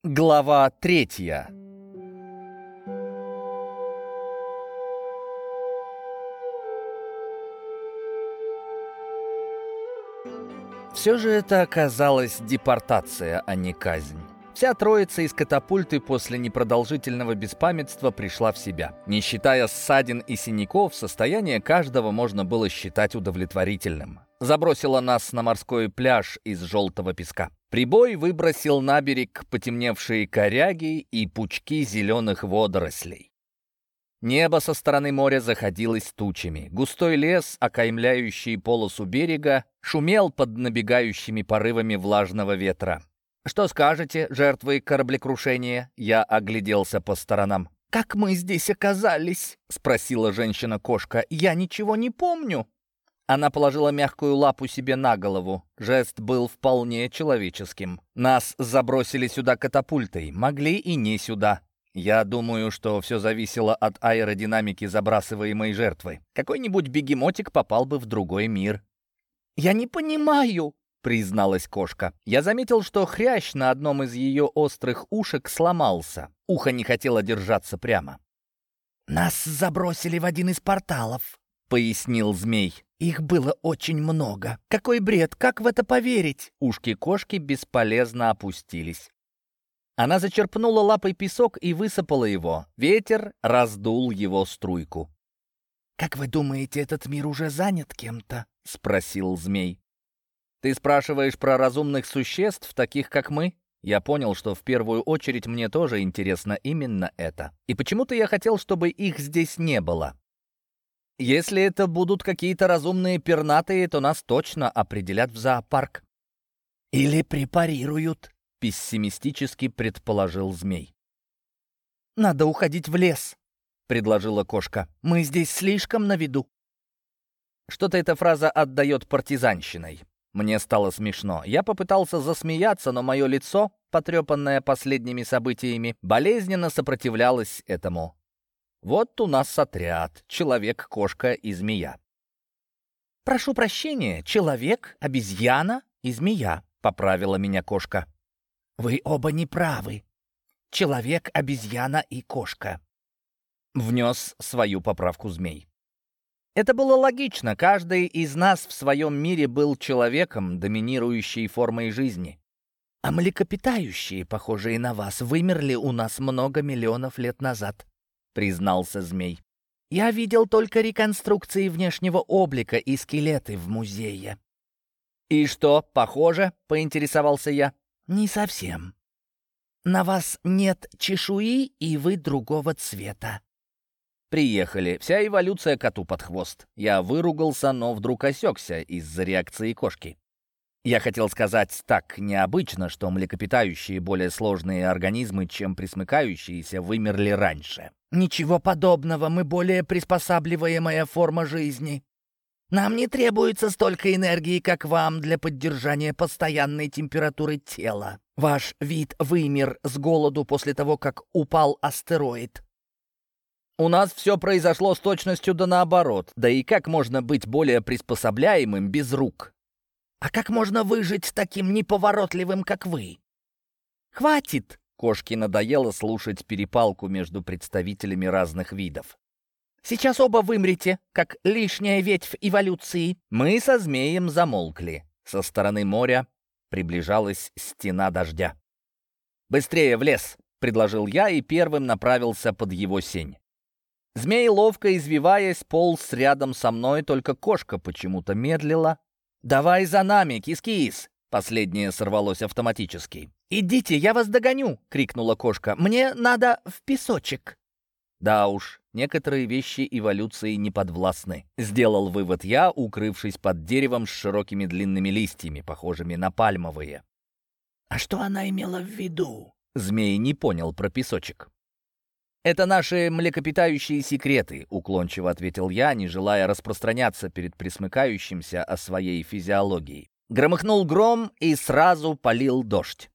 Глава 3. Все же это оказалась депортация, а не казнь. Вся троица из катапульты после непродолжительного беспамятства пришла в себя. Не считая ссадин и синяков, состояние каждого можно было считать удовлетворительным. Забросило нас на морской пляж из желтого песка. Прибой выбросил на берег потемневшие коряги и пучки зеленых водорослей. Небо со стороны моря заходилось тучами. Густой лес, окаймляющий полосу берега, шумел под набегающими порывами влажного ветра. «Что скажете, жертвы кораблекрушения?» Я огляделся по сторонам. «Как мы здесь оказались?» — спросила женщина-кошка. «Я ничего не помню». Она положила мягкую лапу себе на голову. Жест был вполне человеческим. Нас забросили сюда катапультой, могли и не сюда. Я думаю, что все зависело от аэродинамики забрасываемой жертвы. Какой-нибудь бегемотик попал бы в другой мир. «Я не понимаю», — призналась кошка. Я заметил, что хрящ на одном из ее острых ушек сломался. Ухо не хотело держаться прямо. «Нас забросили в один из порталов», — пояснил змей. «Их было очень много. Какой бред, как в это поверить?» Ушки кошки бесполезно опустились. Она зачерпнула лапой песок и высыпала его. Ветер раздул его струйку. «Как вы думаете, этот мир уже занят кем-то?» — спросил змей. «Ты спрашиваешь про разумных существ, таких как мы?» Я понял, что в первую очередь мне тоже интересно именно это. И почему-то я хотел, чтобы их здесь не было. Если это будут какие-то разумные пернатые, то нас точно определят в зоопарк. «Или препарируют», — пессимистически предположил змей. «Надо уходить в лес», — предложила кошка. «Мы здесь слишком на виду». Что-то эта фраза отдает партизанщиной. Мне стало смешно. Я попытался засмеяться, но мое лицо, потрепанное последними событиями, болезненно сопротивлялось этому. Вот у нас отряд: человек, кошка и змея. «Прошу прощения, человек, обезьяна и змея», — поправила меня кошка. «Вы оба не правы. Человек, обезьяна и кошка», — внес свою поправку змей. Это было логично. Каждый из нас в своем мире был человеком, доминирующей формой жизни. «А млекопитающие, похожие на вас, вымерли у нас много миллионов лет назад», — признался змей. «Я видел только реконструкции внешнего облика и скелеты в музее». «И что, похоже?» — поинтересовался я. «Не совсем. На вас нет чешуи, и вы другого цвета». Приехали. Вся эволюция коту под хвост. Я выругался, но вдруг осекся из-за реакции кошки. Я хотел сказать так необычно, что млекопитающие более сложные организмы, чем пресмыкающиеся, вымерли раньше. «Ничего подобного, мы более приспосабливаемая форма жизни. Нам не требуется столько энергии, как вам, для поддержания постоянной температуры тела. Ваш вид вымер с голоду после того, как упал астероид». «У нас все произошло с точностью да наоборот. Да и как можно быть более приспособляемым без рук?» «А как можно выжить таким неповоротливым, как вы?» «Хватит!» — кошке надоело слушать перепалку между представителями разных видов. «Сейчас оба вымрете, как лишняя ветвь эволюции». Мы со змеем замолкли. Со стороны моря приближалась стена дождя. «Быстрее в лес!» — предложил я и первым направился под его сень. Змей, ловко извиваясь, полз рядом со мной, только кошка почему-то медлила. «Давай за нами, кис-кис!» Последнее сорвалось автоматически. «Идите, я вас догоню!» — крикнула кошка. «Мне надо в песочек!» Да уж, некоторые вещи эволюции не подвластны. Сделал вывод я, укрывшись под деревом с широкими длинными листьями, похожими на пальмовые. «А что она имела в виду?» Змей не понял про песочек. «Это наши млекопитающие секреты», — уклончиво ответил я, не желая распространяться перед пресмыкающимся о своей физиологии. Громыхнул гром, и сразу полил дождь.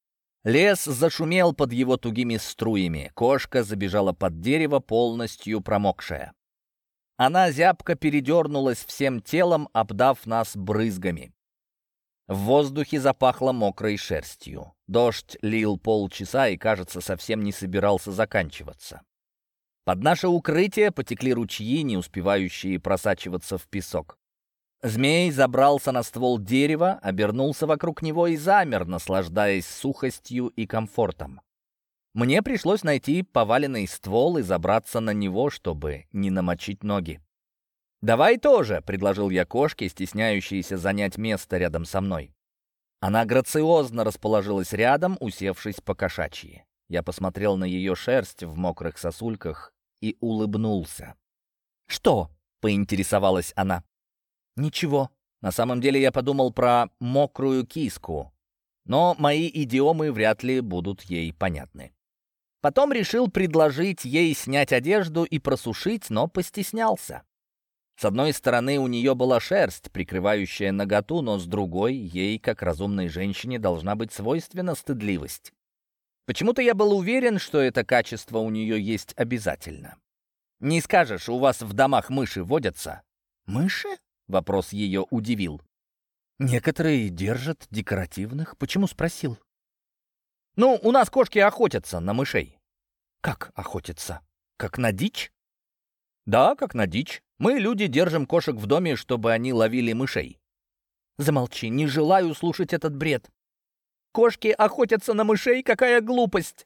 Лес зашумел под его тугими струями. Кошка забежала под дерево, полностью промокшая. Она зябко передернулась всем телом, обдав нас брызгами. В воздухе запахло мокрой шерстью. Дождь лил полчаса и, кажется, совсем не собирался заканчиваться. Под наше укрытие потекли ручьи, не успевающие просачиваться в песок. Змей забрался на ствол дерева, обернулся вокруг него и замер, наслаждаясь сухостью и комфортом. Мне пришлось найти поваленный ствол и забраться на него, чтобы не намочить ноги. «Давай тоже», — предложил я кошке, стесняющейся занять место рядом со мной. Она грациозно расположилась рядом, усевшись по-кошачьи. Я посмотрел на ее шерсть в мокрых сосульках и улыбнулся. «Что?» — поинтересовалась она. «Ничего. На самом деле я подумал про мокрую киску, но мои идиомы вряд ли будут ей понятны. Потом решил предложить ей снять одежду и просушить, но постеснялся. С одной стороны, у нее была шерсть, прикрывающая наготу, но с другой, ей, как разумной женщине, должна быть свойственна стыдливость. Почему-то я был уверен, что это качество у нее есть обязательно. «Не скажешь, у вас в домах мыши водятся?» «Мыши?» — вопрос ее удивил. «Некоторые держат декоративных. Почему спросил?» «Ну, у нас кошки охотятся на мышей». «Как охотятся? Как на дичь?» «Да, как на дичь. Мы, люди, держим кошек в доме, чтобы они ловили мышей». «Замолчи, не желаю слушать этот бред. Кошки охотятся на мышей? Какая глупость!»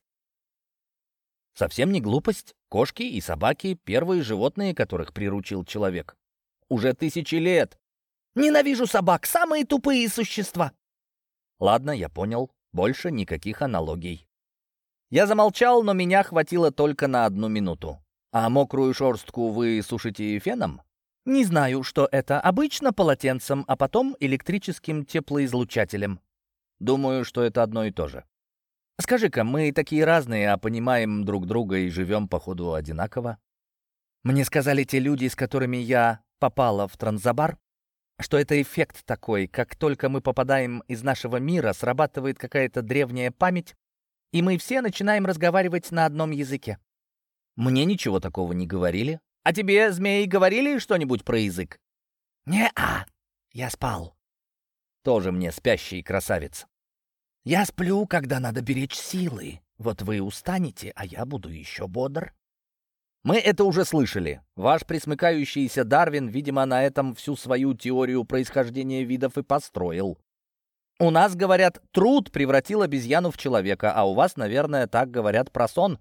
«Совсем не глупость. Кошки и собаки — первые животные, которых приручил человек. Уже тысячи лет. Ненавижу собак, самые тупые существа». «Ладно, я понял. Больше никаких аналогий». Я замолчал, но меня хватило только на 1 минуту. «А мокрую шерстку вы сушите феном?» «Не знаю, что это. Обычно полотенцем, а потом электрическим теплоизлучателем». «Думаю, что это одно и то же». «Скажи-ка, мы такие разные, а понимаем друг друга и живем, походу, одинаково?» «Мне сказали те люди, с которыми я попала в Транзабар, что это эффект такой, как только мы попадаем из нашего мира, срабатывает какая-то древняя память, и мы все начинаем разговаривать на одном языке». «Мне ничего такого не говорили. А тебе, змеи, говорили что-нибудь про язык?» «Не-а, я спал». «Тоже мне спящий красавец». «Я сплю, когда надо беречь силы. Вот вы устанете, а я буду еще бодр». «Мы это уже слышали. Ваш пресмыкающийся Дарвин, видимо, на этом всю свою теорию происхождения видов и построил. У нас, говорят, труд превратил обезьяну в человека, а у вас, наверное, так говорят про сон».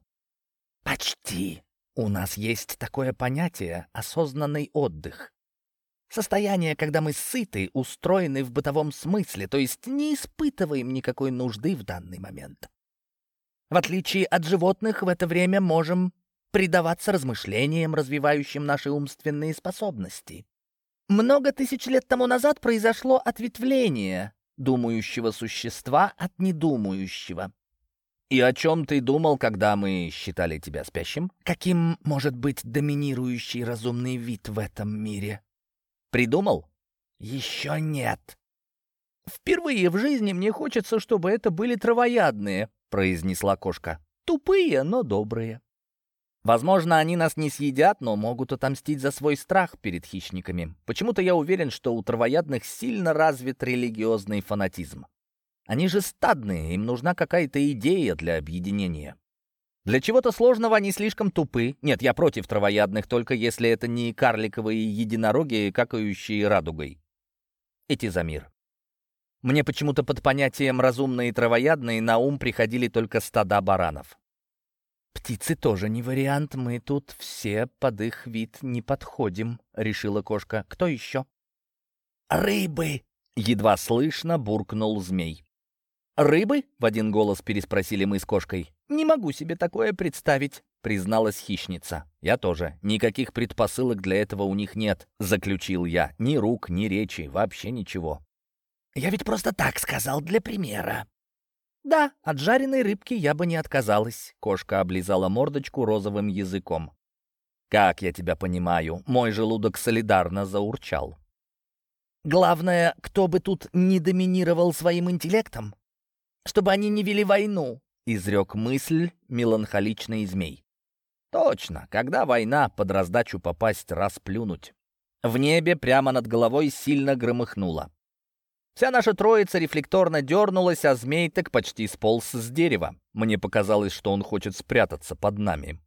«Почти. У нас есть такое понятие — осознанный отдых. Состояние, когда мы сыты, устроены в бытовом смысле, то есть не испытываем никакой нужды в данный момент. В отличие от животных, в это время можем предаваться размышлениям, развивающим наши умственные способности. Много тысяч лет тому назад произошло ответвление думающего существа от недумающего». «И о чем ты думал, когда мы считали тебя спящим?» «Каким может быть доминирующий разумный вид в этом мире?» «Придумал?» «Еще нет». «Впервые в жизни мне хочется, чтобы это были травоядные», — произнесла кошка. «Тупые, но добрые». «Возможно, они нас не съедят, но могут отомстить за свой страх перед хищниками. Почему-то я уверен, что у травоядных сильно развит религиозный фанатизм. Они же стадные, им нужна какая-то идея для объединения. Для чего-то сложного они слишком тупы. Нет, я против травоядных, только если это не карликовые единороги, какающие радугой. Эти за мир. Мне почему-то под понятием «разумные травоядные» на ум приходили только стада баранов. «Птицы тоже не вариант, мы тут все под их вид не подходим», — решила кошка. «Кто еще?» «Рыбы!» — едва слышно буркнул змей. «Рыбы?» — в один голос переспросили мы с кошкой. «Не могу себе такое представить», — призналась хищница. «Я тоже. Никаких предпосылок для этого у них нет», — заключил я. «Ни рук, ни речи, вообще ничего». «Я ведь просто так сказал для примера». «Да, от жареной рыбки я бы не отказалась», — кошка облизала мордочку розовым языком. «Как я тебя понимаю, мой желудок солидарно заурчал». «Главное, кто бы тут не доминировал своим интеллектом, чтобы они не вели войну», — изрек мысль меланхоличный змей. «Точно, когда война, под раздачу попасть, расплюнуть». В небе прямо над головой сильно громыхнуло. Вся наша троица рефлекторно дернулась, а змей так почти сполз с дерева. Мне показалось, что он хочет спрятаться под нами.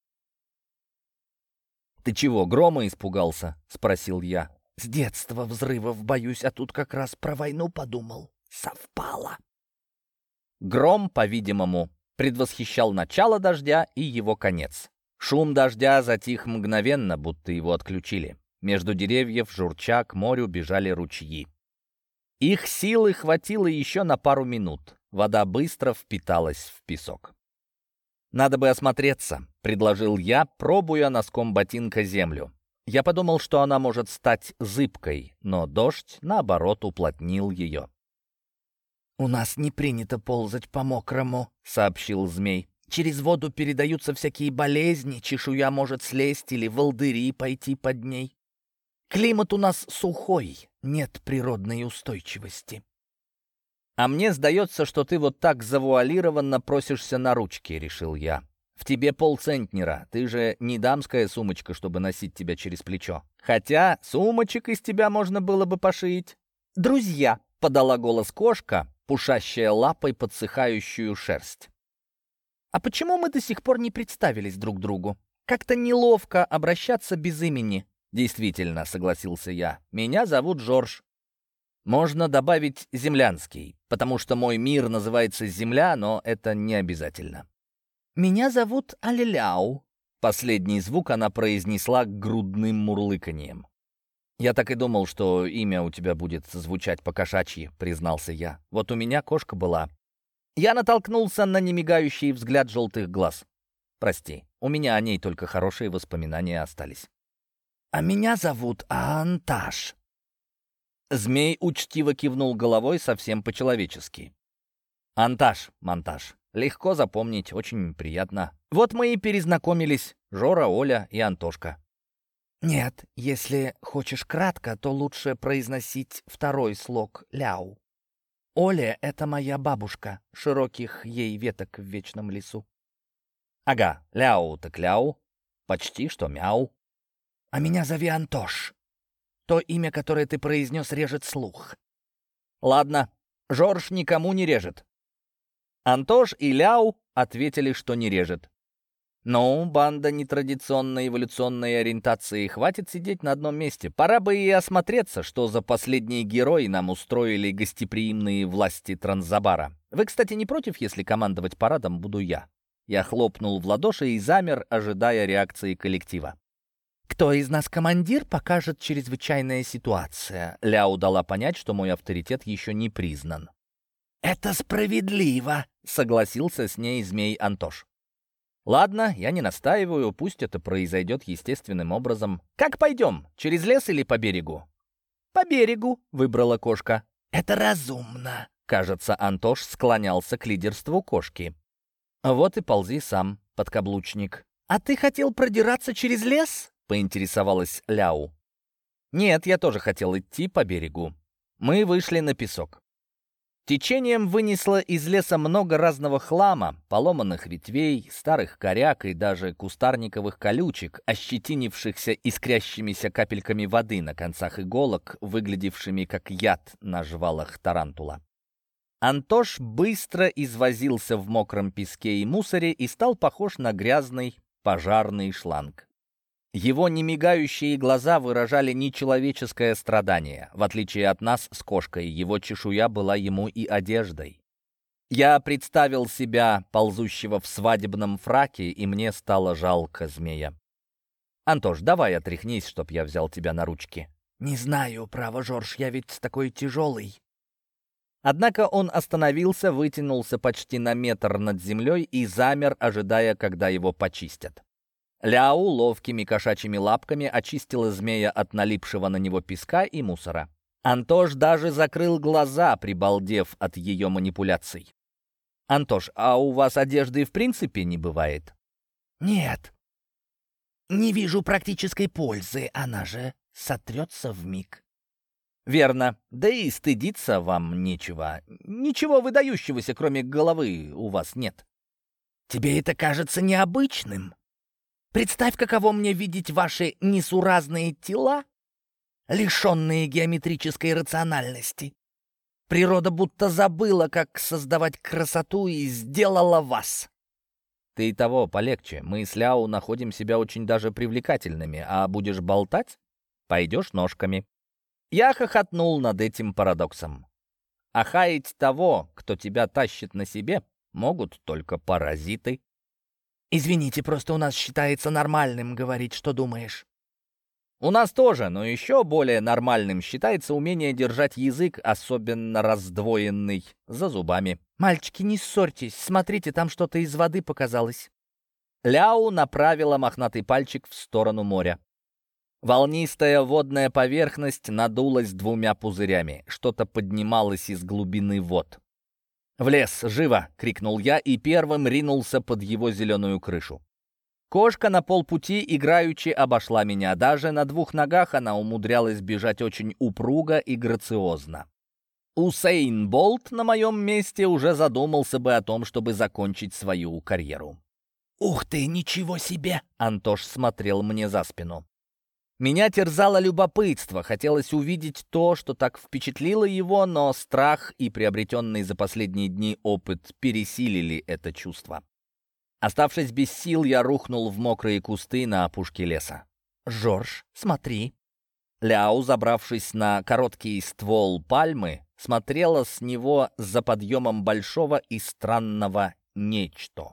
«Ты чего, грома испугался?» — спросил я. «С детства взрывов боюсь, а тут как раз про войну подумал. Совпало». Гром, по-видимому, предвосхищал начало дождя и его конец. Шум дождя затих мгновенно, будто его отключили. Между деревьев, журча, к морю бежали ручьи. Их силы хватило еще на пару минут. Вода быстро впиталась в песок. «Надо бы осмотреться», — предложил я, пробуя носком ботинка землю. Я подумал, что она может стать зыбкой, но дождь, наоборот, уплотнил ее. «У нас не принято ползать по мокрому», — сообщил змей. «Через воду передаются всякие болезни, чешуя может слезть или волдыри пойти под ней. Климат у нас сухой, нет природной устойчивости». «А мне сдается, что ты вот так завуалированно просишься на ручки», — решил я. «В тебе полцентнера, ты же не дамская сумочка, чтобы носить тебя через плечо. Хотя сумочек из тебя можно было бы пошить». «Друзья», — подала голос кошка, пушащая лапой подсыхающую шерсть. «А почему мы до сих пор не представились друг другу? Как-то неловко обращаться без имени». «Действительно», — согласился я, — «меня зовут Жорж». Можно добавить землянский, потому что мой мир называется Земля, но это не обязательно. «Меня зовут Алиляу», — последний звук она произнесла грудным мурлыканьем. «Я так и думал, что имя у тебя будет звучать по-кошачьи», — признался я. «Вот у меня кошка была». Я натолкнулся на немигающий взгляд желтых глаз. «Прости, у меня о ней только хорошие воспоминания остались». «А меня зовут Анташ». Змей учтиво кивнул головой совсем по-человечески. «Анташ, монтаж. Легко запомнить, очень приятно. Вот мы и перезнакомились. Жора, Оля и Антошка». «Нет, если хочешь кратко, то лучше произносить второй слог «ляу». Оля — это моя бабушка, широких ей веток в вечном лесу». «Ага, ляу так ляу. Почти что мяу». «А меня зови Антош. То имя, которое ты произнес, режет слух». «Ладно, Жорж никому не режет». Антош и Ляу ответили, что не режет. «Ну, банда нетрадиционной эволюционной ориентации, хватит сидеть на одном месте. Пора бы и осмотреться, что за последние герои нам устроили гостеприимные власти Транзабара. Вы, кстати, не против, если командовать парадом буду я?» Я хлопнул в ладоши и замер, ожидая реакции коллектива. «Кто из нас командир, покажет чрезвычайная ситуация». Ляу дала понять, что мой авторитет еще не признан. «Это справедливо», — согласился с ней змей Антош. «Ладно, я не настаиваю, пусть это произойдет естественным образом. Как пойдем, через лес или по берегу?» «По берегу», — выбрала кошка. «Это разумно». Кажется, Антош склонялся к лидерству кошки. «Вот и ползи сам, подкаблучник». «А ты хотел продираться через лес?» — поинтересовалась Ляу. «Нет, я тоже хотел идти по берегу». Мы вышли на песок. Течением вынесло из леса много разного хлама, поломанных ветвей, старых коряк и даже кустарниковых колючек, ощетинившихся искрящимися капельками воды на концах иголок, выглядевшими как яд на жвалах тарантула. Антош быстро извозился в мокром песке и мусоре и стал похож на грязный пожарный шланг. Его немигающие глаза выражали нечеловеческое страдание. В отличие от нас с кошкой, его чешуя была ему и одеждой. Я представил себя, ползущего в свадебном фраке, и мне стало жалко змея. «Антош, давай отряхнись, чтоб я взял тебя на ручки». «Не знаю, право, Жорж, я ведь такой тяжелый». Однако он остановился, вытянулся почти на метр над землей и замер, ожидая, когда его почистят. Ляу ловкими кошачьими лапками очистила змея от налипшего на него песка и мусора. Антош даже закрыл глаза, прибалдев от ее манипуляций. «Антош, а у вас одежды в принципе не бывает?» «Нет. Не вижу практической пользы, она же сотрется вмиг». «Верно. Да и стыдиться вам нечего. Ничего выдающегося, кроме головы, у вас нет». «Тебе это кажется необычным? Представь, каково мне видеть ваши несуразные тела, лишенные геометрической рациональности. Природа будто забыла, как создавать красоту, и сделала вас. Ты и того полегче. Мы с Ляо находим себя очень даже привлекательными, а будешь болтать, пойдешь ножками. Я хохотнул над этим парадоксом. А хаять того, кто тебя тащит на себе, могут только паразиты. Извините, просто у нас считается нормальным говорить, что думаешь. У нас тоже, но еще более нормальным считается умение держать язык, особенно раздвоенный, за зубами. Мальчики, не ссорьтесь, смотрите, там что-то из воды показалось. Ляо направила мохнатый пальчик в сторону моря. Волнистая водная поверхность надулась двумя пузырями. Что-то поднималось из глубины вод. «В лес, живо!» — крикнул я и первым ринулся под его зеленую крышу. Кошка на полпути играючи обошла меня. Даже на двух ногах она умудрялась бежать очень упруго и грациозно. Усейн Болт на моем месте уже задумался бы о том, чтобы закончить свою карьеру. «Ух ты, ничего себе!» — Антош смотрел мне за спину. Меня терзало любопытство, хотелось увидеть то, что так впечатлило его, но страх и приобретенный за последние дни опыт пересилили это чувство. Оставшись без сил, я рухнул в мокрые кусты на опушке леса. «Жорж, смотри!» Ляо, забравшись на короткий ствол пальмы, смотрела с него за подъемом большого и странного нечто.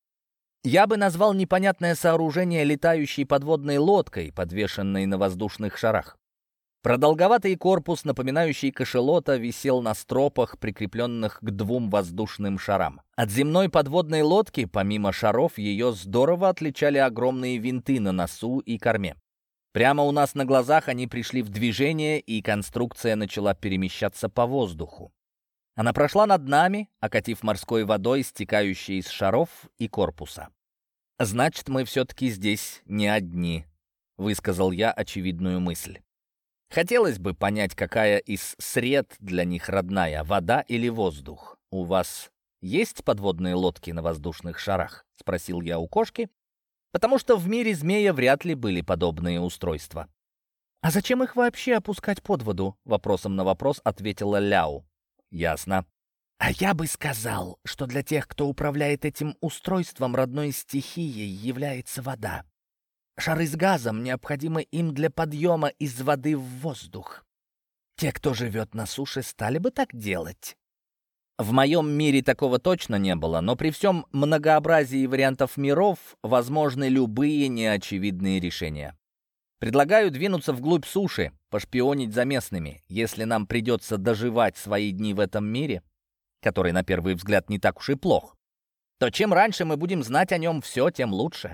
Я бы назвал непонятное сооружение летающей подводной лодкой, подвешенной на воздушных шарах. Продолговатый корпус, напоминающий кашалота, висел на стропах, прикрепленных к двум воздушным шарам. От земной подводной лодки, помимо шаров, ее здорово отличали огромные винты на носу и корме. Прямо у нас на глазах они пришли в движение, и конструкция начала перемещаться по воздуху. Она прошла над нами, окатив морской водой, стекающей из шаров и корпуса. «Значит, мы все-таки здесь не одни», — высказал я очевидную мысль. Хотелось бы понять, какая из сред для них родная, вода или воздух. «У вас есть подводные лодки на воздушных шарах?» — спросил я у кошки, потому что в мире змея вряд ли были подобные устройства. «А зачем их вообще опускать под воду?» — вопросом на вопрос ответила Ляо. «Ясно». «А я бы сказал, что для тех, кто управляет этим устройством, родной стихией является вода. Шары с газом необходимы им для подъема из воды в воздух. Те, кто живет на суше, стали бы так делать». В моем мире такого точно не было, но при всем многообразии вариантов миров возможны любые неочевидные решения. Предлагаю двинуться вглубь суши, пошпионить за местными. Если нам придется доживать свои дни в этом мире, который на первый взгляд не так уж и плох, то чем раньше мы будем знать о нем все, тем лучше.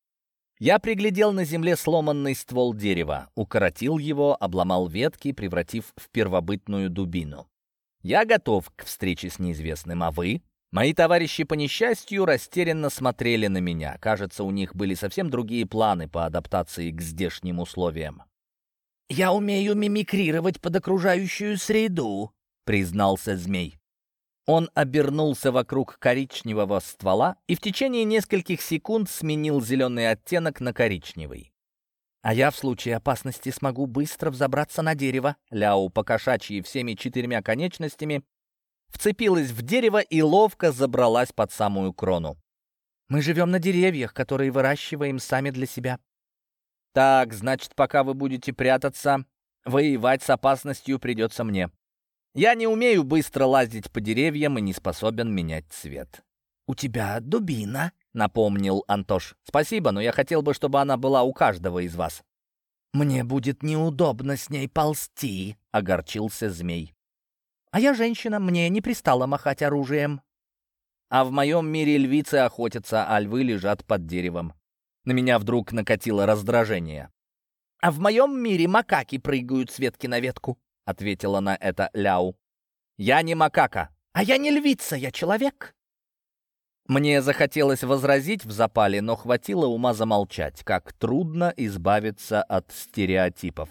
Я приглядел на земле сломанный ствол дерева, укоротил его, обломал ветки, превратив в первобытную дубину. Я готов к встрече с неизвестным, а вы? Мои товарищи по несчастью растерянно смотрели на меня. Кажется, у них были совсем другие планы по адаптации к здешним условиям. «Я умею мимикрировать под окружающую среду», — признался змей. Он обернулся вокруг коричневого ствола и в течение нескольких секунд сменил зеленый оттенок на коричневый. «А я в случае опасности смогу быстро взобраться на дерево». Ляо, покошачьи всеми 4 конечностями, вцепилась в дерево и ловко забралась под самую крону. «Мы живем на деревьях, которые выращиваем сами для себя». «Так, значит, пока вы будете прятаться, воевать с опасностью придется мне. Я не умею быстро лазить по деревьям и не способен менять цвет». «У тебя дубина», — напомнил Антош. «Спасибо, но я хотел бы, чтобы она была у каждого из вас». «Мне будет неудобно с ней ползти», — огорчился змей. «А я женщина, мне не пристало махать оружием». «А в моем мире львицы охотятся, а львы лежат под деревом». На меня вдруг накатило раздражение. «А в моем мире макаки прыгают с ветки на ветку», — ответила на это Ляо. «Я не макака». «А я не львица, я человек». Мне захотелось возразить в запале, но хватило ума замолчать. Как трудно избавиться от стереотипов.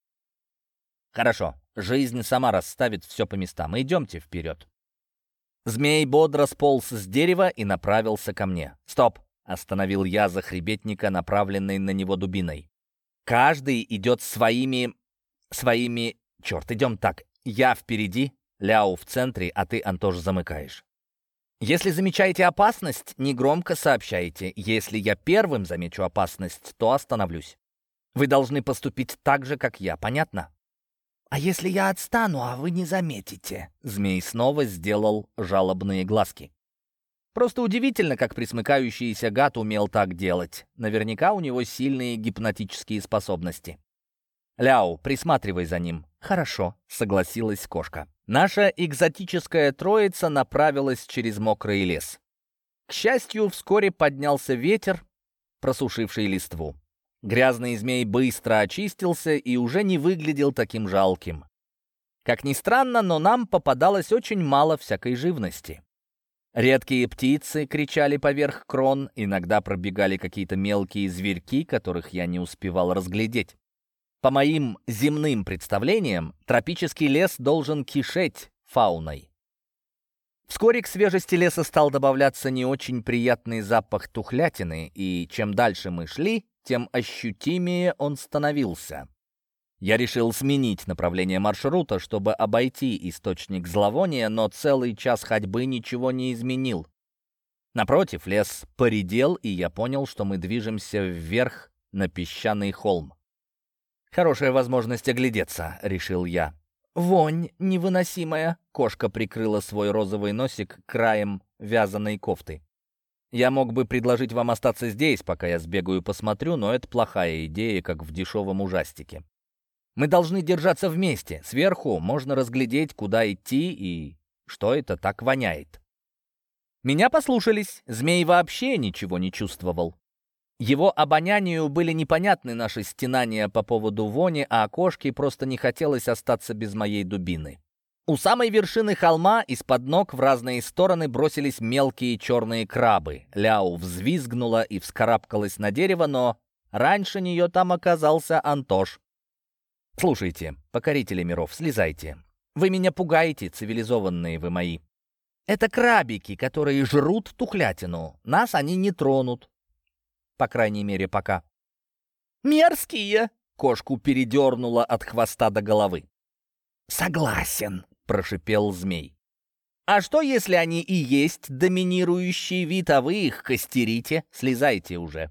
«Хорошо, жизнь сама расставит все по местам. Идемте вперед». Змей бодро сполз с дерева и направился ко мне. «Стоп!» — остановил я захребетника, направленной на него дубиной. «Каждый идет своими... Черт, идем так. Я впереди, Ляо в центре, а ты, Антош, замыкаешь. Если замечаете опасность, негромко сообщайте. Если я первым замечу опасность, то остановлюсь. Вы должны поступить так же, как я, понятно? «А если я отстану, а вы не заметите?» Змей снова сделал жалобные глазки. Просто удивительно, как присмыкающийся гад умел так делать. Наверняка у него сильные гипнотические способности. «Ляо, присматривай за ним». «Хорошо», — согласилась кошка. Наша экзотическая троица направилась через мокрый лес. К счастью, вскоре поднялся ветер, просушивший листву. Грязный змей быстро очистился и уже не выглядел таким жалким. Как ни странно, но нам попадалось очень мало всякой живности. Редкие птицы кричали поверх крон, иногда пробегали какие-то мелкие зверьки, которых я не успевал разглядеть. По моим земным представлениям, тропический лес должен кишеть фауной. Вскоре к свежести леса стал добавляться не очень приятный запах тухлятины, и чем дальше мы шли, тем ощутимее он становился. Я решил сменить направление маршрута, чтобы обойти источник зловония, но целый час ходьбы ничего не изменил. Напротив, лес поредел, и я понял, что мы движемся вверх на песчаный холм. «Хорошая возможность оглядеться», — решил я. «Вонь невыносимая», — кошка прикрыла свой розовый носик краем вязаной кофты. «Я мог бы предложить вам остаться здесь, пока я сбегаю и посмотрю, но это плохая идея, как в дешевом ужастике. Мы должны держаться вместе. Сверху можно разглядеть, куда идти и что это так воняет». Меня послушались. Змей вообще ничего не чувствовал. Его обонянию были непонятны наши стенания по поводу вони, а кошке просто не хотелось остаться без моей дубины. У самой вершины холма из-под ног в разные стороны бросились мелкие черные крабы. Ляо взвизгнула и вскарабкалась на дерево, но раньше нее там оказался Антош. «Слушайте, покорители миров, слезайте. Вы меня пугаете, цивилизованные вы мои. Это крабики, которые жрут тухлятину. Нас они не тронут. По крайней мере, пока». «Мерзкие!» — кошку передернуло от хвоста до головы. «Согласен», — прошипел змей. «А что, если они и есть доминирующий вид, а вы их костерите? Слезайте уже».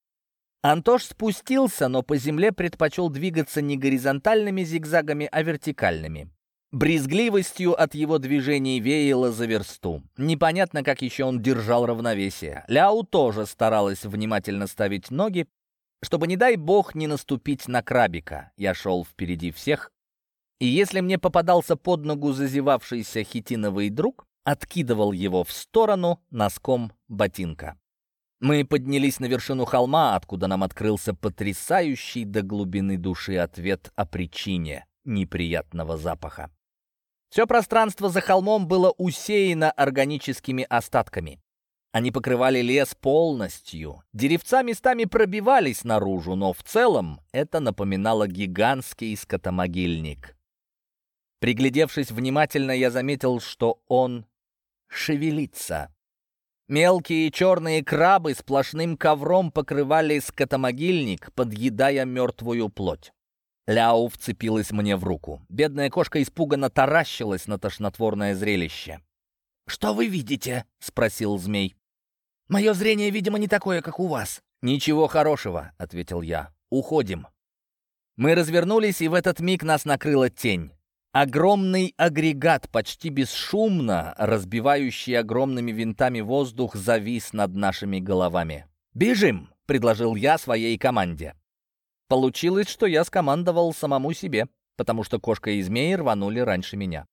Антош спустился, но по земле предпочел двигаться не горизонтальными зигзагами, а вертикальными. Брезгливостью от его движений веяло за версту. Непонятно, как еще он держал равновесие. Ляо тоже старалась внимательно ставить ноги, чтобы, не дай бог, не наступить на крабика. Я шел впереди всех, и если мне попадался под ногу зазевавшийся хитиновый друг, откидывал его в сторону носком ботинка. Мы поднялись на вершину холма, откуда нам открылся потрясающий до глубины души ответ о причине неприятного запаха. Все пространство за холмом было усеяно органическими остатками. Они покрывали лес полностью. Деревца местами пробивались наружу, но в целом это напоминало гигантский скотомогильник. Приглядевшись внимательно, я заметил, что он шевелится. Мелкие черные крабы сплошным ковром покрывали скотомогильник, подъедая мертвую плоть. Ляо вцепилась мне в руку. Бедная кошка испуганно таращилась на тошнотворное зрелище. «Что вы видите?» — спросил змей. «Мое зрение, видимо, не такое, как у вас». «Ничего хорошего», — ответил я. «Уходим». Мы развернулись, и в этот миг нас накрыла тень. Огромный агрегат, почти бесшумно разбивающий огромными винтами воздух, завис над нашими головами. «Бежим!» — предложил я своей команде. Получилось, что я скомандовал самому себе, потому что кошка и змей рванули раньше меня.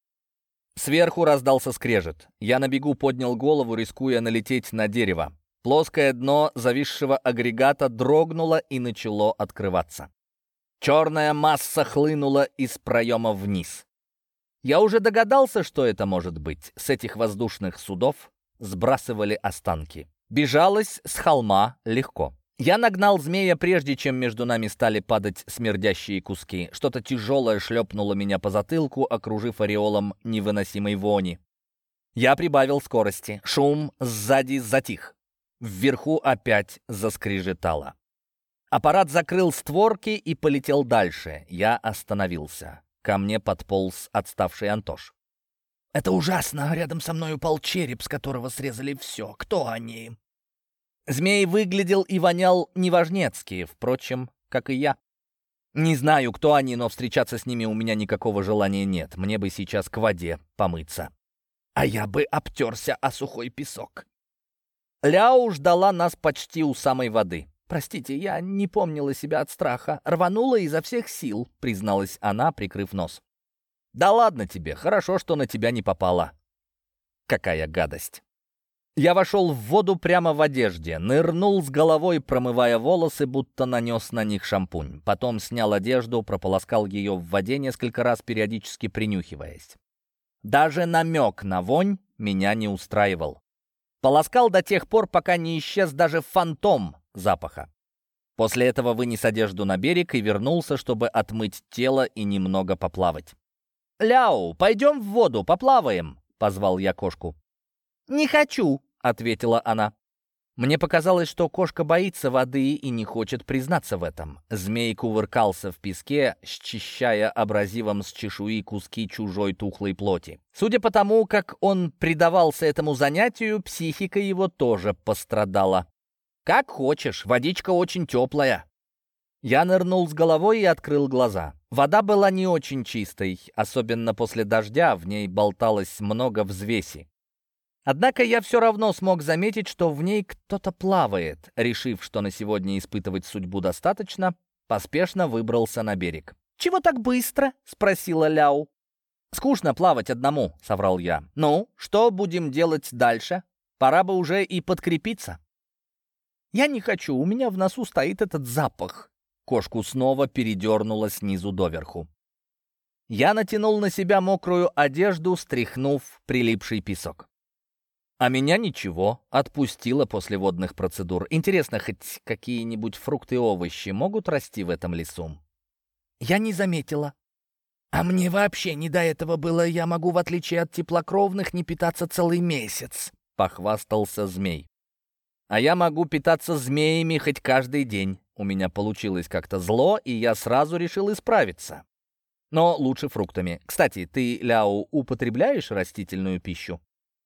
Сверху раздался скрежет. Я на бегу поднял голову, рискуя налететь на дерево. Плоское дно зависшего агрегата дрогнуло и начало открываться. Черная масса хлынула из проема вниз. Я уже догадался, что это может быть. С этих воздушных судов сбрасывали останки. Бежалось с холма легко. Я нагнал змея, прежде чем между нами стали падать смердящие куски. Что-то тяжелое шлепнуло меня по затылку, окружив ореолом невыносимой вони. Я прибавил скорости. Шум сзади затих. Вверху опять заскрежетало. Аппарат закрыл створки и полетел дальше. Я остановился. Ко мне подполз отставший Антош. Это ужасно. Рядом со мной упал череп, с которого срезали все. Кто они?» Змей выглядел и вонял неважнецки, впрочем, как и я. Не знаю, кто они, но встречаться с ними у меня никакого желания нет. Мне бы сейчас к воде помыться. А я бы обтерся о сухой песок. Ляо ждала нас почти у самой воды. «Простите, я не помнила себя от страха. Рванула изо всех сил», — призналась она, прикрыв нос. «Да ладно тебе, хорошо, что на тебя не попало». Какая гадость. Я вошел в воду прямо в одежде, нырнул с головой, промывая волосы, будто нанес на них шампунь. Потом снял одежду, прополоскал ее в воде несколько раз, периодически принюхиваясь. Даже намек на вонь меня не устраивал. Полоскал до тех пор, пока не исчез даже фантом запаха. После этого вынес одежду на берег и вернулся, чтобы отмыть тело и немного поплавать. «Ляо, пойдем в воду, поплаваем!» — позвал я кошку. «Не хочу», — ответила она. Мне показалось, что кошка боится воды и не хочет признаться в этом. Змей кувыркался в песке, счищая абразивом с чешуи куски чужой тухлой плоти. Судя по тому, как он предавался этому занятию, психика его тоже пострадала. «Как хочешь, водичка очень теплая». Я нырнул с головой и открыл глаза. Вода была не очень чистой, особенно после дождя, в ней болталось много взвеси. Однако я все равно смог заметить, что в ней кто-то плавает. Решив, что на сегодня испытывать судьбу достаточно, поспешно выбрался на берег. «Чего так быстро?» — спросила Ляо. «Скучно плавать одному», — соврал я. «Ну, что будем делать дальше? Пора бы уже и подкрепиться». «Я не хочу, у меня в носу стоит этот запах». Кошку снова передернуло снизу доверху. Я натянул на себя мокрую одежду, стряхнув прилипший песок. А меня ничего, отпустило после водных процедур. Интересно, хоть какие-нибудь фрукты и овощи могут расти в этом лесу? Я не заметила. А мне вообще не до этого было. Я могу, в отличие от теплокровных, не питаться целый месяц, — похвастался змей. А я могу питаться змеями хоть каждый день. У меня получилось как-то зло, и я сразу решил исправиться. Но лучше фруктами. Кстати, ты, Ляо, употребляешь растительную пищу?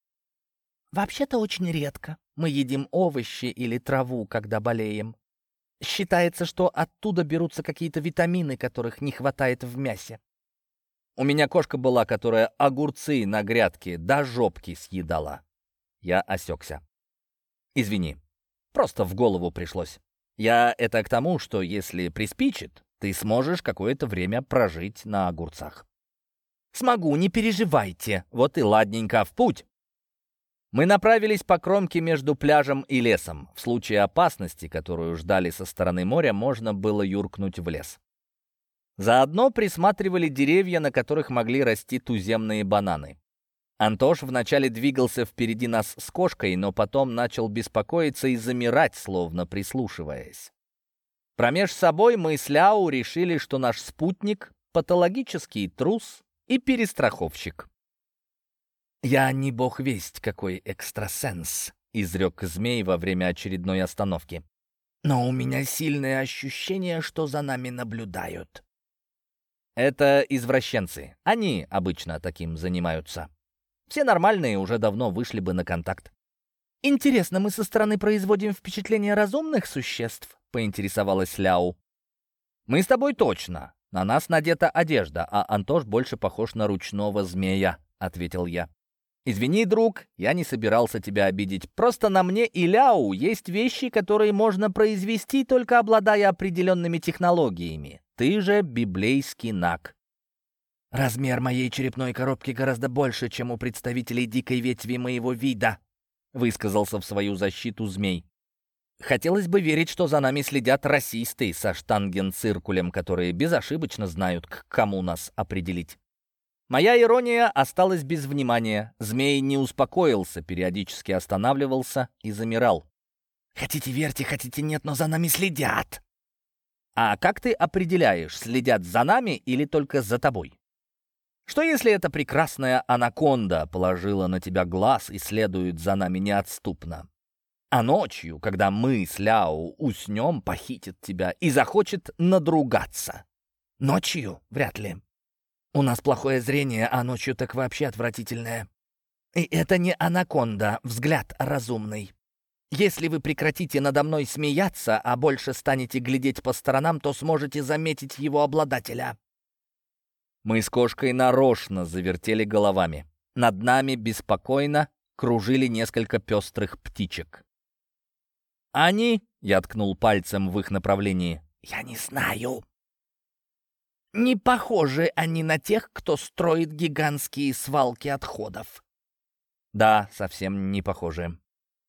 «Вообще-то очень редко. Мы едим овощи или траву, когда болеем. Считается, что оттуда берутся какие-то витамины, которых не хватает в мясе». У меня кошка была, которая огурцы на грядке до жопки съедала. Я осекся. Извини, просто в голову пришлось. Я это к тому, что если приспичит, ты сможешь какое-то время прожить на огурцах. «Смогу, не переживайте. Вот и ладненько, в путь!» Мы направились по кромке между пляжем и лесом. В случае опасности, которую ждали со стороны моря, можно было юркнуть в лес. Заодно присматривали деревья, на которых могли расти туземные бананы. Антош вначале двигался впереди нас с кошкой, но потом начал беспокоиться и замирать, словно прислушиваясь. Промеж собой мы с Ляо решили, что наш спутник — патологический трус и перестраховщик. «Я не бог весть какой экстрасенс», — изрек змей во время очередной остановки. «Но у меня сильное ощущение, что за нами наблюдают». Это извращенцы. Они обычно таким занимаются. Все нормальные уже давно вышли бы на контакт. «Интересно, мы со стороны производим впечатление разумных существ?» — поинтересовалась Ляо. «Мы с тобой точно. На нас надета одежда, а Антош больше похож на ручного змея», — ответил я. «Извини, друг, я не собирался тебя обидеть. Просто на мне и Ляо есть вещи, которые можно произвести, только обладая определенными технологиями. Ты же библейский наг». «Размер моей черепной коробки гораздо больше, чем у представителей дикой ветви моего вида», — высказался в свою защиту змей. «Хотелось бы верить, что за нами следят расисты со штангенциркулем, которые безошибочно знают, к кому нас определить». Моя ирония осталась без внимания. Змей не успокоился, периодически останавливался и замирал. «Хотите верьте, хотите нет, но за нами следят». «А как ты определяешь, следят за нами или только за тобой? Что если эта прекрасная анаконда положила на тебя глаз и следует за нами неотступно? А ночью, когда мы с Ляо уснем, похитит тебя и захочет надругаться?» «Ночью? Вряд ли». У нас плохое зрение, а ночью так вообще отвратительное. И это не анаконда, взгляд разумный. Если вы прекратите надо мной смеяться, а больше станете глядеть по сторонам, то сможете заметить его обладателя». Мы с кошкой нарочно завертели головами. Над нами беспокойно кружили несколько пестрых птичек. «Они?» — я ткнул пальцем в их направлении. «Я не знаю. Не похожи они на тех, кто строит гигантские свалки отходов». «Да, совсем не похожи».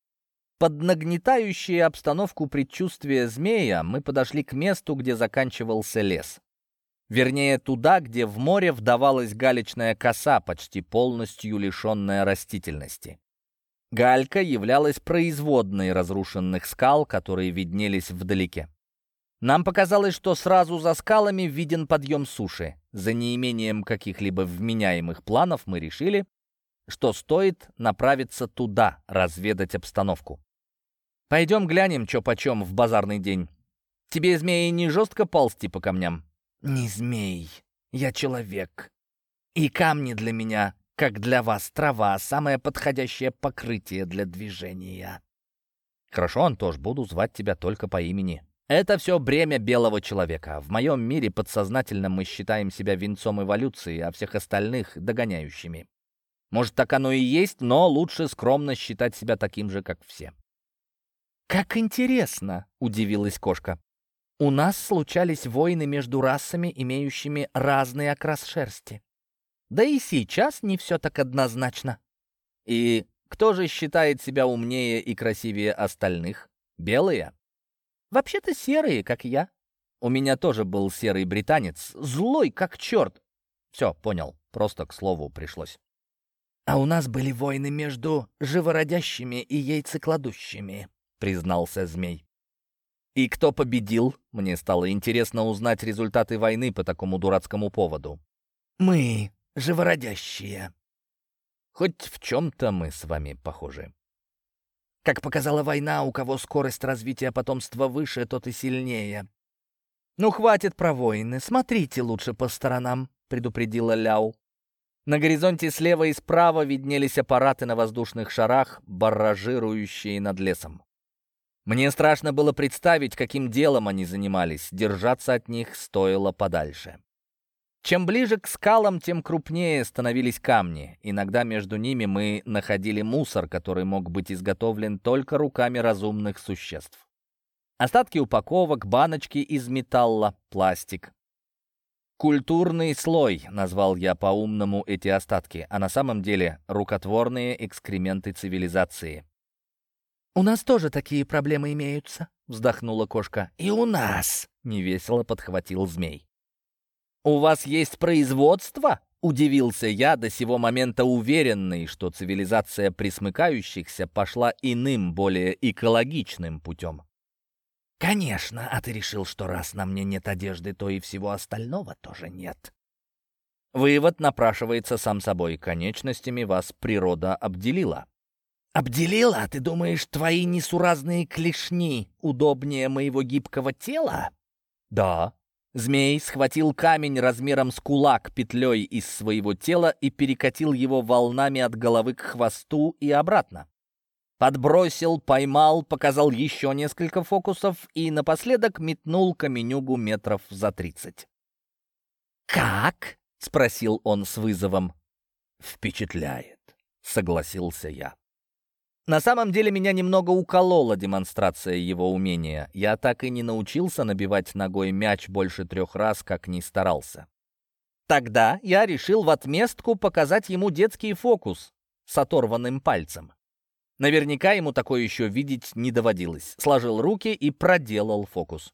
Под нагнетающие обстановку предчувствия змея мы подошли к месту, где заканчивался лес. Вернее, туда, где в море вдавалась галечная коса, почти полностью лишенная растительности. Галька являлась производной разрушенных скал, которые виднелись вдалеке. Нам показалось, что сразу за скалами виден подъем суши. За неимением каких-либо вменяемых планов мы решили, что стоит направиться туда, разведать обстановку. «Пойдем глянем, чё почем в базарный день. Тебе, змеи, не жестко ползти по камням?» «Не змей, я человек. И камни для меня, как для вас, трава, самое подходящее покрытие для движения». «Хорошо, Антош, буду звать тебя только по имени. Это все бремя белого человека. В моем мире подсознательно мы считаем себя венцом эволюции, а всех остальных — догоняющими. Может, так оно и есть, но лучше скромно считать себя таким же, как все». «Как интересно!» — удивилась кошка. «У нас случались войны между расами, имеющими разный окрас шерсти. Да и сейчас не все так однозначно». «И кто же считает себя умнее и красивее остальных? Белые?» «Вообще-то серые, как я». «У меня тоже был серый британец, злой как черт». «Все, понял, просто к слову пришлось». «А у нас были войны между живородящими и яйцекладущими», — признался змей. «И кто победил?» Мне стало интересно узнать результаты войны по такому дурацкому поводу. «Мы, живородящие». «Хоть в чем-то мы с вами похожи». «Как показала война, у кого скорость развития потомства выше, тот и сильнее». «Ну, хватит про войны, смотрите лучше по сторонам», — предупредила Ляу. На горизонте слева и справа виднелись аппараты на воздушных шарах, барражирующие над лесом. Мне страшно было представить, каким делом они занимались. Держаться от них стоило подальше. Чем ближе к скалам, тем крупнее становились камни. Иногда между ними мы находили мусор, который мог быть изготовлен только руками разумных существ. Остатки упаковок, баночки из металла, пластик. «Культурный слой», — назвал я по-умному эти остатки, а на самом деле рукотворные экскременты цивилизации. «У нас тоже такие проблемы имеются», — вздохнула кошка. «И у нас», — невесело подхватил змей. «У вас есть производство?» — удивился я, до сего момента уверенный, что цивилизация пресмыкающихся пошла иным, более экологичным путем. «Конечно, а ты решил, что раз на мне нет одежды, то и всего остального тоже нет». Вывод напрашивается сам собой. Конечностями вас природа обделила. «Обделила? Ты думаешь, твои несуразные клешни удобнее моего гибкого тела?» «Да». Змей схватил камень размером с кулак петлей из своего тела и перекатил его волнами от головы к хвосту и обратно. Подбросил, поймал, показал еще несколько фокусов и напоследок метнул каменюгу метров за 30. «Как?» — спросил он с вызовом. «Впечатляет», — согласился я. На самом деле меня немного уколола демонстрация его умения. Я так и не научился набивать ногой мяч больше 3 раз, как ни старался. Тогда я решил в отместку показать ему детский фокус с оторванным пальцем. Наверняка ему такое еще видеть не доводилось. Сложил руки и проделал фокус.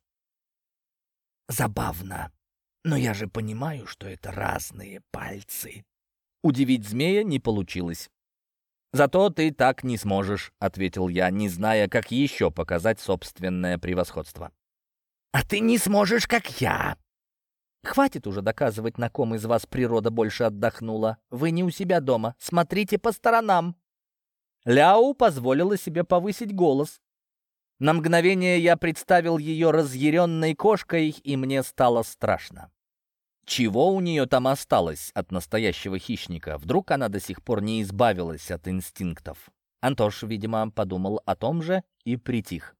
«Забавно, но я же понимаю, что это разные пальцы». Удивить змея не получилось. «Зато ты так не сможешь», — ответил я, не зная, как еще показать собственное превосходство. «А ты не сможешь, как я». «Хватит уже доказывать, на ком из вас природа больше отдохнула. Вы не у себя дома. Смотрите по сторонам». Ляу позволила себе повысить голос. На мгновение я представил ее разъяренной кошкой, и мне стало страшно. Чего у нее там осталось от настоящего хищника? Вдруг она до сих пор не избавилась от инстинктов? Антош, видимо, подумал о том же и притих.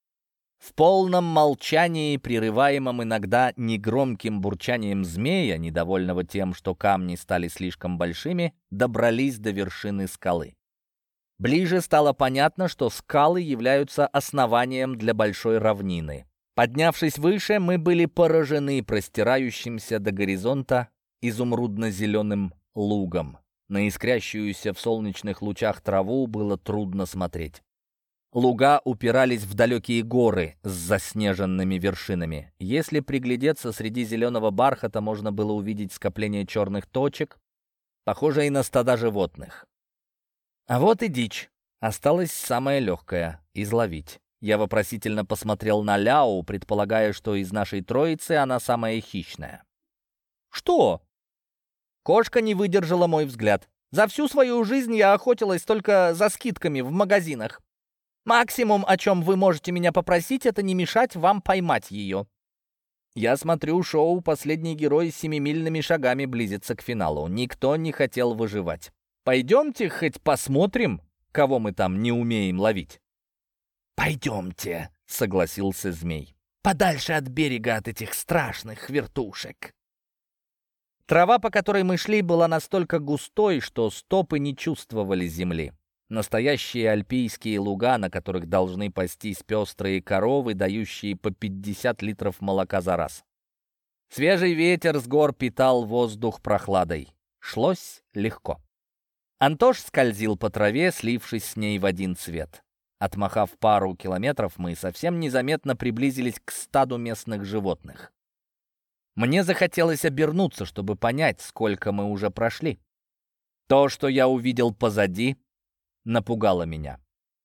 В полном молчании, прерываемом иногда негромким бурчанием змея, недовольного тем, что камни стали слишком большими, добрались до вершины скалы. Ближе стало понятно, что скалы являются основанием для большой равнины. Поднявшись выше, мы были поражены простирающимся до горизонта изумрудно-зеленым лугом. На искрящуюся в солнечных лучах траву было трудно смотреть. Луга упирались в далекие горы с заснеженными вершинами. Если приглядеться, среди зеленого бархата можно было увидеть скопление черных точек, похожие на стада животных. А вот и дичь. Осталась самая легкая — изловить. Я вопросительно посмотрел на Ляо, предполагая, что из нашей троицы она самая хищная. «Что?» Кошка не выдержала мой взгляд. «За всю свою жизнь я охотилась только за скидками в магазинах. Максимум, о чем вы можете меня попросить, это не мешать вам поймать ее». Я смотрю шоу «Последний герой» семимильными шагами близится к финалу. Никто не хотел выживать. Пойдемте хоть посмотрим, кого мы там не умеем ловить. «Пойдемте», — согласился змей. «Подальше от берега, от этих страшных вертушек». Трава, по которой мы шли, была настолько густой, что стопы не чувствовали земли. Настоящие альпийские луга, на которых должны пастись пестрые коровы, дающие по 50 литров молока за раз. Свежий ветер с гор питал воздух прохладой. Шлось легко. Антош скользил по траве, слившись с ней в один цвет. Отмахав пару километров, мы совсем незаметно приблизились к стаду местных животных. Мне захотелось обернуться, чтобы понять, сколько мы уже прошли. То, что я увидел позади, напугало меня.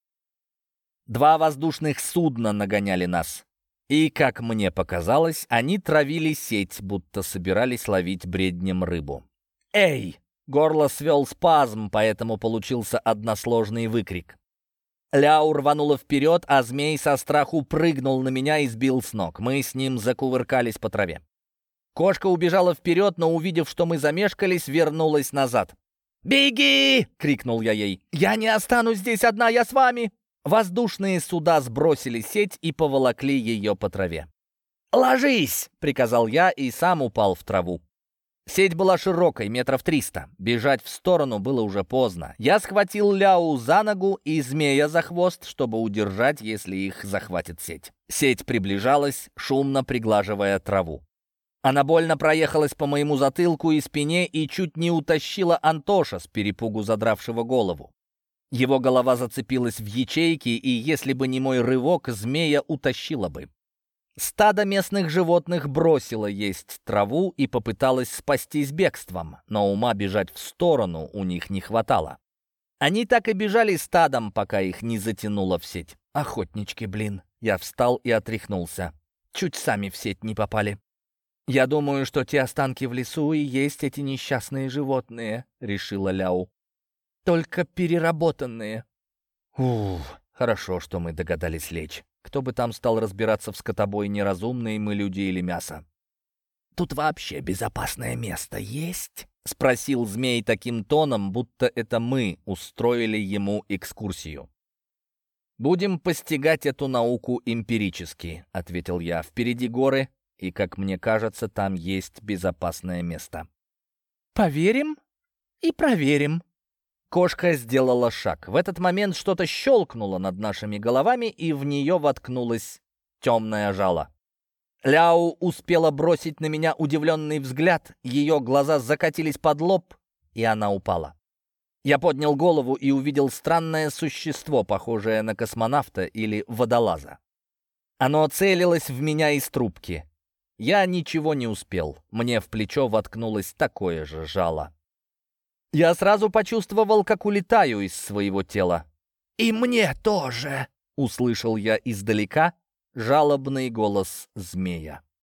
2 воздушных судна нагоняли нас. И, как мне показалось, они травили сеть, будто собирались ловить бреднем рыбу. «Эй!» Горло свел спазм, поэтому получился односложный выкрик. Ляо рванула вперед, а змей со страху прыгнул на меня и сбил с ног. Мы с ним закувыркались по траве. Кошка убежала вперед, но, увидев, что мы замешкались, вернулась назад. «Беги!» — крикнул я ей. «Я не останусь здесь одна, я с вами!» Воздушные суда сбросили сеть и поволокли ее по траве. «Ложись!» — приказал я и сам упал в траву. Сеть была широкой, 300 метров. Бежать в сторону было уже поздно. Я схватил Ляу за ногу и змея за хвост, чтобы удержать, если их захватит сеть. Сеть приближалась, шумно приглаживая траву. Она больно проехалась по моему затылку и спине и чуть не утащила Антоша, с перепугу задравшего голову. Его голова зацепилась в ячейки, и если бы не мой рывок, змея утащила бы. Стадо местных животных бросило есть траву и попыталось спастись бегством, но ума бежать в сторону у них не хватало. Они так и бежали стадом, пока их не затянуло в сеть. Охотнички, блин. Я встал и отряхнулся. Чуть сами в сеть не попали. «Я думаю, что те останки в лесу и есть эти несчастные животные», — решила Ляу. «Только переработанные». Хорошо, что мы догадались лечь. Кто бы там стал разбираться в скотобойне, разумные мы люди или мясо. «Тут вообще безопасное место есть?» — спросил змей таким тоном, будто это мы устроили ему экскурсию. «Будем постигать эту науку эмпирически», — ответил я. «Впереди горы, и, как мне кажется, там есть безопасное место». «Поверим и проверим». Кошка сделала шаг. В этот момент что-то щелкнуло над нашими головами, и в нее воткнулось темное жало. Ляо успела бросить на меня удивленный взгляд, ее глаза закатились под лоб, и она упала. Я поднял голову и увидел странное существо, похожее на космонавта или водолаза. Оно целилось в меня из трубки. Я ничего не успел. Мне в плечо воткнулось такое же жало. Я сразу почувствовал, как улетаю из своего тела. «И мне тоже!» — услышал я издалека жалобный голос змея.